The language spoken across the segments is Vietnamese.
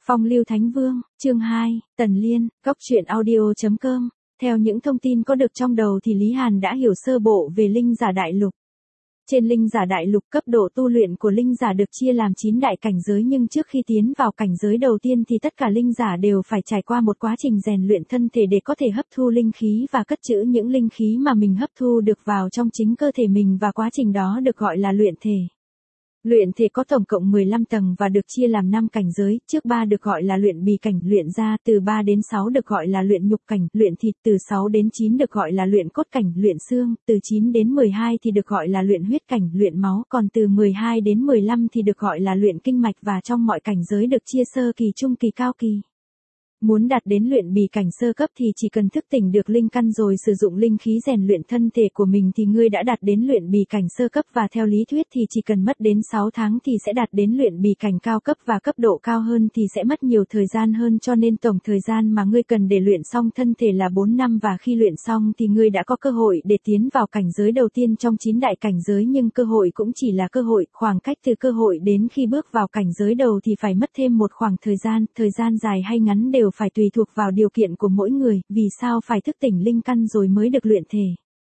Phong lưu Thánh Vương, chương 2, Tần Liên, Cốc truyện audio.com. Theo những thông tin có được trong đầu thì Lý Hàn đã hiểu sơ bộ về linh giả đại lục. Trên linh giả đại lục, cấp độ tu luyện của linh giả được chia làm 9 đại cảnh giới, nhưng trước khi tiến vào cảnh giới đầu tiên thì tất cả linh giả đều phải trải qua một quá trình rèn luyện thân thể để có thể hấp thu linh khí và cất trữ những linh khí mà mình hấp thu được vào trong chính cơ thể mình, và quá trình đó được gọi là luyện thể. Luyện thể có tổng cộng 15 tầng và được chia làm 5 cảnh giới, trước 3 được gọi là luyện bì cảnh, luyện da, từ 3 đến 6 được gọi là luyện nhục cảnh, luyện thịt, từ 6 đến 9 được gọi là luyện cốt cảnh, luyện xương, từ 9 đến 12 thì được gọi là luyện huyết cảnh, luyện máu, còn từ 12 đến 15 thì được gọi là luyện kinh mạch, và trong mọi cảnh giới được chia sơ kỳ, trung kỳ, cao kỳ. Muốn đạt đến luyện bì cảnh sơ cấp thì chỉ cần thức tỉnh được linh căn rồi sử dụng linh khí rèn luyện thân thể của mình thì ngươi đã đạt đến luyện bì cảnh sơ cấp, và theo lý thuyết thì chỉ cần mất đến 6 tháng thì sẽ đạt đến luyện bì cảnh cao cấp, và cấp độ cao hơn thì sẽ mất nhiều thời gian hơn, cho nên tổng thời gian mà ngươi cần để luyện xong thân thể là 4 năm, và khi luyện xong thì ngươi đã có cơ hội để tiến vào cảnh giới đầu tiên trong 9 đại cảnh giới, nhưng cơ hội cũng chỉ là cơ hội, khoảng cách từ cơ hội đến khi bước vào cảnh giới đầu thì phải mất thêm một khoảng thời gian dài hay ngắn đều phải tùy thuộc vào điều kiện của mỗi người. Vì sao phải thức tỉnh linh căn rồi mới được luyện thể?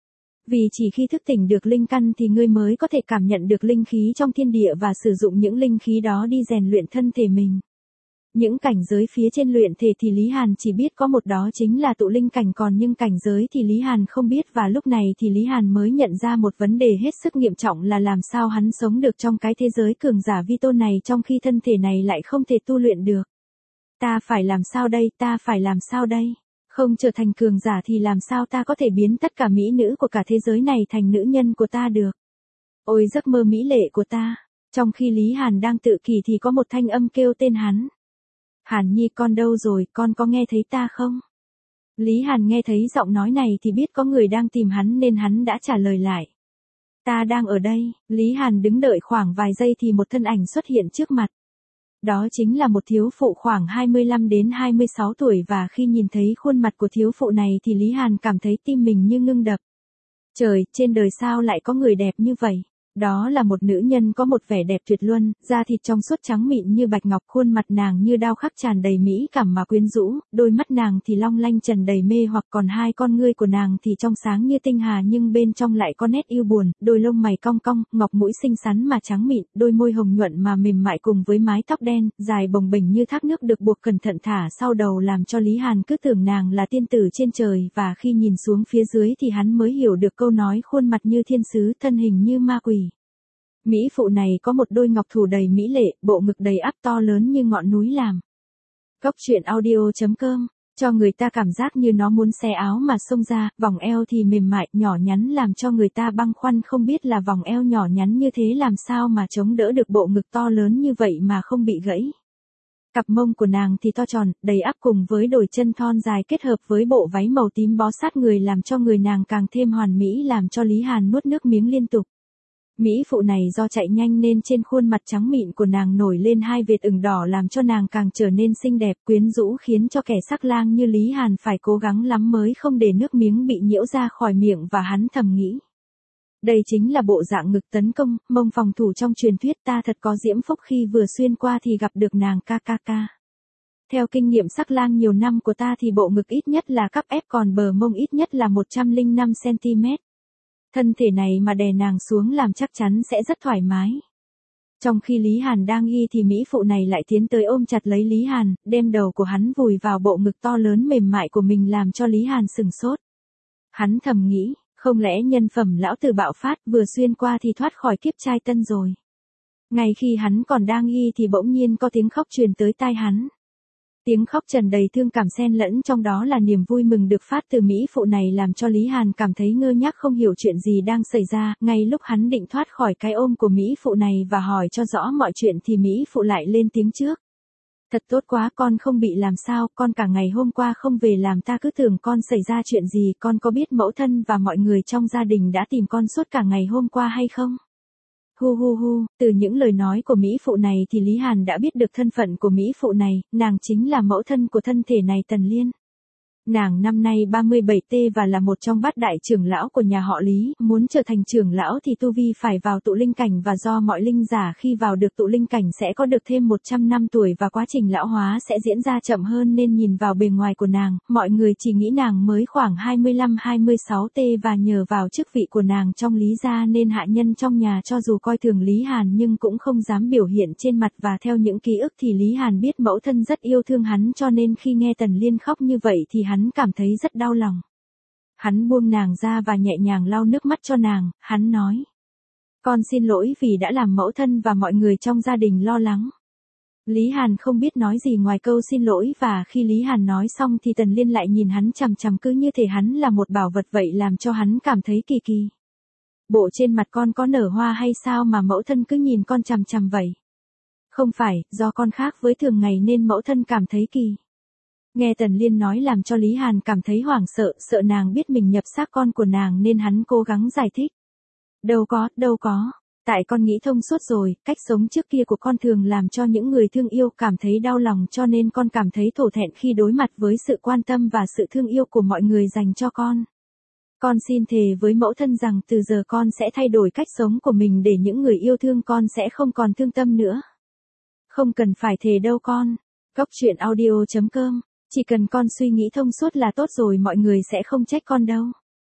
Vì chỉ khi thức tỉnh được linh căn thì ngươi mới có thể cảm nhận được linh khí trong thiên địa và sử dụng những linh khí đó đi rèn luyện thân thể mình. Những cảnh giới phía trên luyện thể thì Lý Hàn chỉ biết có một, đó chính là tụ linh cảnh, còn những cảnh giới thì Lý Hàn không biết, và lúc này thì Lý Hàn mới nhận ra một vấn đề hết sức nghiêm trọng là làm sao hắn sống được trong cái thế giới cường giả vi tôn này trong khi thân thể này lại không thể tu luyện được. Ta phải làm sao đây, ta phải làm sao đây? Không trở thành cường giả thì làm sao ta có thể biến tất cả mỹ nữ của cả thế giới này thành nữ nhân của ta được? Ôi giấc mơ mỹ lệ của ta! Trong khi Lý Hàn đang tự kỷ thì có một thanh âm kêu tên hắn. Hàn Nhi, con đâu rồi, con có nghe thấy ta không? Lý Hàn nghe thấy giọng nói này thì biết có người đang tìm hắn nên hắn đã trả lời lại. Ta đang ở đây. Lý Hàn đứng đợi khoảng vài giây thì một thân ảnh xuất hiện trước mặt. Đó chính là một thiếu phụ khoảng 25 đến 26 tuổi, và khi nhìn thấy khuôn mặt của thiếu phụ này thì Lý Hàn cảm thấy tim mình như ngưng đập. Trời, trên đời sao lại có người đẹp như vậy? Đó là một nữ nhân có một vẻ đẹp tuyệt luân, da thịt trong suốt trắng mịn như bạch ngọc, khuôn mặt nàng như đao khắc tràn đầy mỹ cảm mà quyến rũ, đôi mắt nàng thì long lanh trần đầy mê hoặc, còn hai con ngươi của nàng thì trong sáng như tinh hà nhưng bên trong lại có nét yêu buồn, đôi lông mày cong cong, ngọc mũi xinh xắn mà trắng mịn, đôi môi hồng nhuận mà mềm mại cùng với mái tóc đen, dài bồng bềnh như thác nước được buộc cẩn thận thả sau đầu làm cho Lý Hàn cứ tưởng nàng là tiên tử trên trời, và khi nhìn xuống phía dưới thì hắn mới hiểu được câu nói khuôn mặt như thiên sứ, thân hình như ma quỷ. Mỹ phụ này có một đôi ngọc thủ đầy mỹ lệ, bộ ngực đầy ắp to lớn như ngọn núi làm. Cốc truyện audio.com, cho người ta cảm giác như nó muốn xé áo mà xông ra, vòng eo thì mềm mại, nhỏ nhắn làm cho người ta băn khoăn không biết là vòng eo nhỏ nhắn như thế làm sao mà chống đỡ được bộ ngực to lớn như vậy mà không bị gãy. Cặp mông của nàng thì to tròn, đầy ắp cùng với đôi chân thon dài kết hợp với bộ váy màu tím bó sát người làm cho người nàng càng thêm hoàn mỹ, làm cho Lý Hàn nuốt nước miếng liên tục. Mỹ phụ này do chạy nhanh nên trên khuôn mặt trắng mịn của nàng nổi lên hai vệt ửng đỏ làm cho nàng càng trở nên xinh đẹp quyến rũ, khiến cho kẻ sắc lang như Lý Hàn phải cố gắng lắm mới không để nước miếng bị nhiễu ra khỏi miệng, và hắn thầm nghĩ. Đây chính là bộ dạng ngực tấn công, mông phòng thủ trong truyền thuyết, ta thật có diễm phúc khi vừa xuyên qua thì gặp được nàng ca. Theo kinh nghiệm sắc lang nhiều năm của ta thì bộ ngực ít nhất là cắp ép, còn bờ mông ít nhất là 105cm. Thân thể này mà đè nàng xuống làm chắc chắn sẽ rất thoải mái. Trong khi Lý Hàn đang y thì Mỹ phụ này lại tiến tới ôm chặt lấy Lý Hàn, đem đầu của hắn vùi vào bộ ngực to lớn mềm mại của mình làm cho Lý Hàn sừng sốt. Hắn thầm nghĩ, không lẽ nhân phẩm lão tử bạo phát, vừa xuyên qua thì thoát khỏi kiếp trai tân rồi. Ngay khi hắn còn đang y thì bỗng nhiên có tiếng khóc truyền tới tai hắn. Tiếng khóc tràn đầy thương cảm xen lẫn trong đó là niềm vui mừng được phát từ Mỹ phụ này làm cho Lý Hàn cảm thấy ngơ ngác không hiểu chuyện gì đang xảy ra. Ngay lúc hắn định thoát khỏi cái ôm của Mỹ phụ này và hỏi cho rõ mọi chuyện thì Mỹ phụ lại lên tiếng trước. Thật tốt quá, con không bị làm sao, con cả ngày hôm qua không về làm ta cứ tưởng con xảy ra chuyện gì, con có biết mẫu thân và mọi người trong gia đình đã tìm con suốt cả ngày hôm qua hay không? Hu, từ những lời nói của Mỹ phụ này thì Lý Hàn đã biết được thân phận của Mỹ phụ này, nàng chính là mẫu thân của thân thể này, Tần Liên. Nàng năm nay 37T và là một trong bát đại trưởng lão của nhà họ Lý, muốn trở thành trưởng lão thì tu vi phải vào tụ linh cảnh và do mọi linh giả khi vào được tụ linh cảnh sẽ có được thêm 100 năm tuổi và quá trình lão hóa sẽ diễn ra chậm hơn nên nhìn vào bề ngoài của nàng, mọi người chỉ nghĩ nàng mới khoảng 25-26T và nhờ vào chức vị của nàng trong Lý gia nên hạ nhân trong nhà cho dù coi thường Lý Hàn nhưng cũng không dám biểu hiện trên mặt và theo những ký ức thì Lý Hàn biết mẫu thân rất yêu thương hắn cho nên khi nghe Tần Liên khóc như vậy thì hắn cảm thấy rất đau lòng. Hắn buông nàng ra và nhẹ nhàng lau nước mắt cho nàng, hắn nói. Con xin lỗi vì đã làm mẫu thân và mọi người trong gia đình lo lắng. Lý Hàn không biết nói gì ngoài câu xin lỗi và khi Lý Hàn nói xong thì Tần Liên lại nhìn hắn chằm chằm cứ như thể hắn là một bảo vật vậy làm cho hắn cảm thấy kỳ kỳ. Bộ trên mặt con có nở hoa hay sao mà mẫu thân cứ nhìn con chằm chằm vậy? Không phải, do con khác với thường ngày nên mẫu thân cảm thấy kỳ. Nghe Tần Liên nói làm cho Lý Hàn cảm thấy hoảng sợ, sợ nàng biết mình nhập xác con của nàng nên hắn cố gắng giải thích. Đâu có, tại con nghĩ thông suốt rồi, cách sống trước kia của con thường làm cho những người thương yêu cảm thấy đau lòng cho nên con cảm thấy thổ thẹn khi đối mặt với sự quan tâm và sự thương yêu của mọi người dành cho con. Con xin thề với mẫu thân rằng từ giờ con sẽ thay đổi cách sống của mình để những người yêu thương con sẽ không còn thương tâm nữa. Không cần phải thề đâu con. Goctruyện.audio.com. Chỉ cần con suy nghĩ thông suốt là tốt rồi mọi người sẽ không trách con đâu.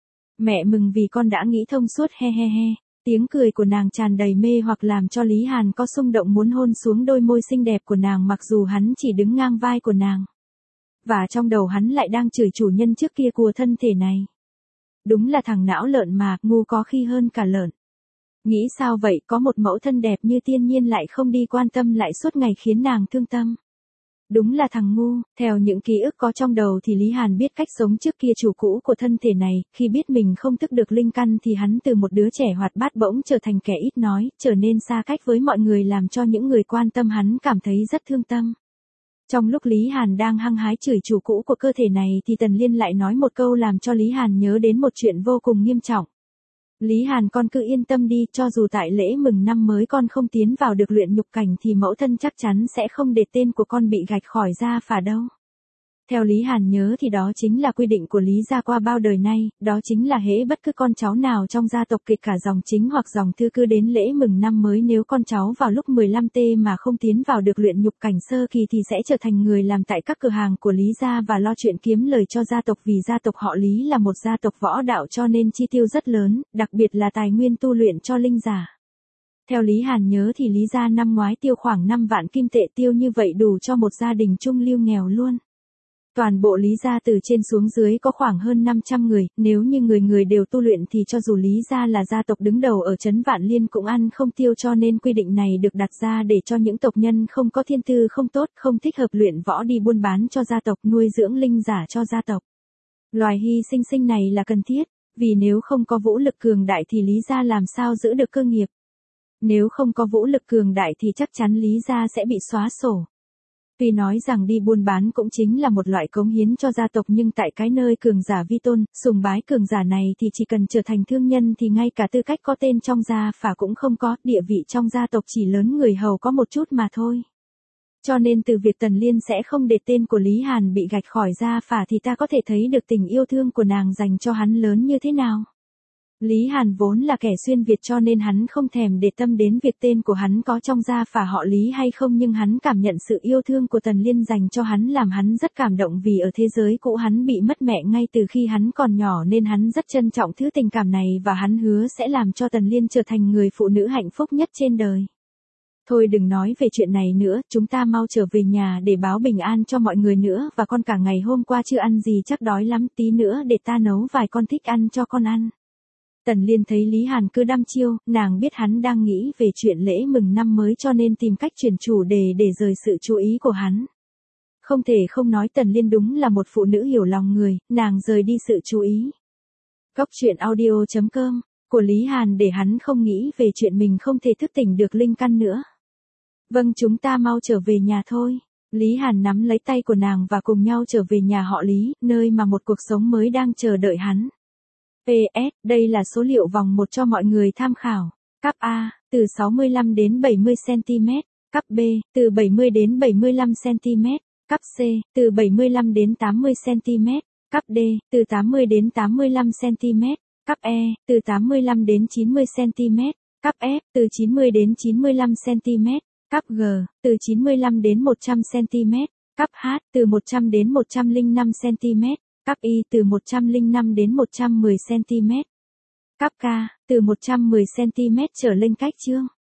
Mẹ mừng vì con đã nghĩ thông suốt he he he. Tiếng cười của nàng tràn đầy mê hoặc làm cho Lý Hàn có xung động muốn hôn xuống đôi môi xinh đẹp của nàng mặc dù hắn chỉ đứng ngang vai của nàng. Và trong đầu hắn lại đang chửi chủ nhân trước kia của thân thể này. Đúng là thằng não lợn mà, ngu có khi hơn cả lợn. Nghĩ sao vậy, có một mẫu thân đẹp như Tiên Nhiên lại không đi quan tâm lại suốt ngày khiến nàng thương tâm. Đúng là thằng ngu, theo những ký ức có trong đầu thì Lý Hàn biết cách sống trước kia chủ cũ của thân thể này, khi biết mình không thức được linh căn thì hắn từ một đứa trẻ hoạt bát bỗng trở thành kẻ ít nói, trở nên xa cách với mọi người làm cho những người quan tâm hắn cảm thấy rất thương tâm. Trong lúc Lý Hàn đang hăng hái chửi chủ cũ của cơ thể này thì Tần Liên lại nói một câu làm cho Lý Hàn nhớ đến một chuyện vô cùng nghiêm trọng. Lý Hàn con cứ yên tâm đi, cho dù tại lễ mừng năm mới con không tiến vào được luyện nhục cảnh thì mẫu thân chắc chắn sẽ không để tên của con bị gạch khỏi gia phả đâu. Theo Lý Hàn nhớ thì đó chính là quy định của Lý gia qua bao đời nay, đó chính là hễ bất cứ con cháu nào trong gia tộc kể cả dòng chính hoặc dòng thư cứ đến lễ mừng năm mới nếu con cháu vào lúc 15T mà không tiến vào được luyện nhục cảnh sơ kỳ thì sẽ trở thành người làm tại các cửa hàng của Lý gia và lo chuyện kiếm lời cho gia tộc vì gia tộc họ Lý là một gia tộc võ đạo cho nên chi tiêu rất lớn, đặc biệt là tài nguyên tu luyện cho linh giả. Theo Lý Hàn nhớ thì Lý gia năm ngoái tiêu khoảng 5 vạn kim tệ tiêu như vậy đủ cho một gia đình trung lưu nghèo luôn. Toàn bộ Lý gia từ trên xuống dưới có khoảng hơn 500 người, nếu như người người đều tu luyện thì cho dù Lý gia là gia tộc đứng đầu ở trấn Vạn Liên cũng ăn không tiêu cho nên quy định này được đặt ra để cho những tộc nhân không có thiên tư không tốt, không thích hợp luyện võ đi buôn bán cho gia tộc nuôi dưỡng linh giả cho gia tộc. Loài hy sinh này là cần thiết, vì nếu không có vũ lực cường đại thì Lý gia làm sao giữ được cơ nghiệp. Nếu không có vũ lực cường đại thì chắc chắn Lý gia sẽ bị xóa sổ. Tuy nói rằng đi buôn bán cũng chính là một loại cống hiến cho gia tộc nhưng tại cái nơi cường giả vi tôn, sùng bái cường giả này thì chỉ cần trở thành thương nhân thì ngay cả tư cách có tên trong gia phả cũng không có, địa vị trong gia tộc chỉ lớn người hầu có một chút mà thôi. Cho nên từ việc Tần Liên sẽ không để tên của Lý Hàn bị gạch khỏi gia phả thì ta có thể thấy được tình yêu thương của nàng dành cho hắn lớn như thế nào. Lý Hàn vốn là kẻ xuyên Việt cho nên hắn không thèm để tâm đến việc tên của hắn có trong gia phả họ Lý hay không nhưng hắn cảm nhận sự yêu thương của Tần Liên dành cho hắn làm hắn rất cảm động vì ở thế giới cũ hắn bị mất mẹ ngay từ khi hắn còn nhỏ nên hắn rất trân trọng thứ tình cảm này và hắn hứa sẽ làm cho Tần Liên trở thành người phụ nữ hạnh phúc nhất trên đời. Thôi đừng nói về chuyện này nữa, chúng ta mau trở về nhà để báo bình an cho mọi người nữa và con cả ngày hôm qua chưa ăn gì chắc đói lắm tí nữa để ta nấu vài con thích ăn cho con ăn. Tần Liên thấy Lý Hàn cứ đăm chiêu, nàng biết hắn đang nghĩ về chuyện lễ mừng năm mới cho nên tìm cách chuyển chủ đề để rời sự chú ý của hắn. Không thể không nói Tần Liên đúng là một phụ nữ hiểu lòng người, nàng rời đi sự chú ý. Goctruyện.audio.com của Lý Hàn để hắn không nghĩ về chuyện mình không thể thức tỉnh được linh căn nữa. Vâng chúng ta mau trở về nhà thôi. Lý Hàn nắm lấy tay của nàng và cùng nhau trở về nhà họ Lý, nơi mà một cuộc sống mới đang chờ đợi hắn. PS, đây là số liệu vòng 1 cho mọi người tham khảo. Cấp A, từ 65 đến 70 cm. Cấp B, từ 70 đến 75 cm. Cấp C, từ 75 đến 80 cm. Cấp D, từ 80 đến 85 cm. Cấp E, từ 85 đến 90 cm. Cấp F, từ 90 đến 95 cm. Cấp G, từ 95 đến 100 cm. Cấp H, từ 100 đến 105 cm. Cấp Y, từ 105 đến 110 cm. Cấp K, từ 110 cm trở lên cách chương.